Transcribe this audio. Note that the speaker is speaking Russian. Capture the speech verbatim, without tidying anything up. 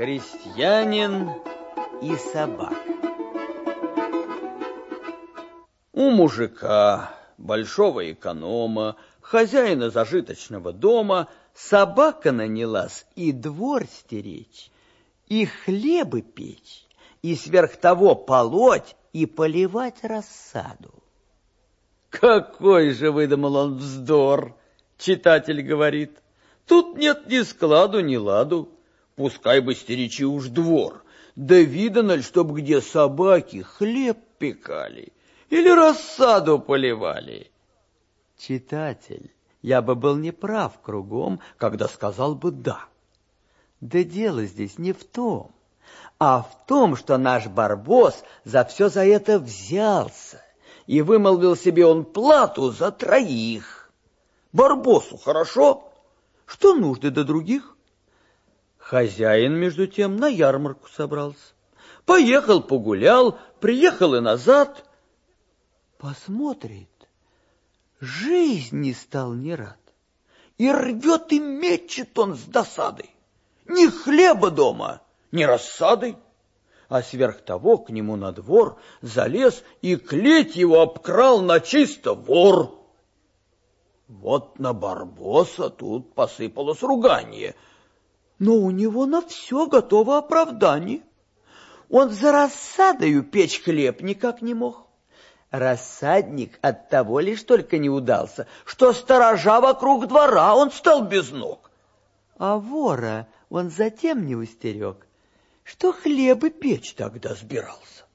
Крестьянин и собака. У мужика, большого эконома, хозяина зажиточного дома, собака нанялась и двор стеречь, и хлебы печь, и сверх того полоть и поливать рассаду. Какой же выдумал он вздор, читатель говорит. Тут нет ни складу, ни ладу. Пускай бы стеречи уж двор, да видано ли, чтоб где собаки хлеб пекали или рассаду поливали. Читатель, я бы был неправ кругом, когда сказал бы «да». Да дело здесь не в том, а в том, что наш Барбос за все за это взялся, и вымолвил себе он плату за троих. Барбосу хорошо, что нужды до других? Хозяин, между тем, на ярмарку собрался. Поехал, погулял, приехал и назад. Посмотрит, жизни стал не рад. И рвет и мечет он с досадой. Ни хлеба дома, ни рассады. А сверх того к нему на двор залез и клеть его обкрал начисто вор. Вот на Барбоса тут посыпалось руганье, но у него на все готово оправдание. Он за рассадою печь хлеб никак не мог. Рассадник от того лишь только не удался, что сторожа вокруг двора он стал без ног. А вора он затем не устерег, что хлебы печь тогда сбирался.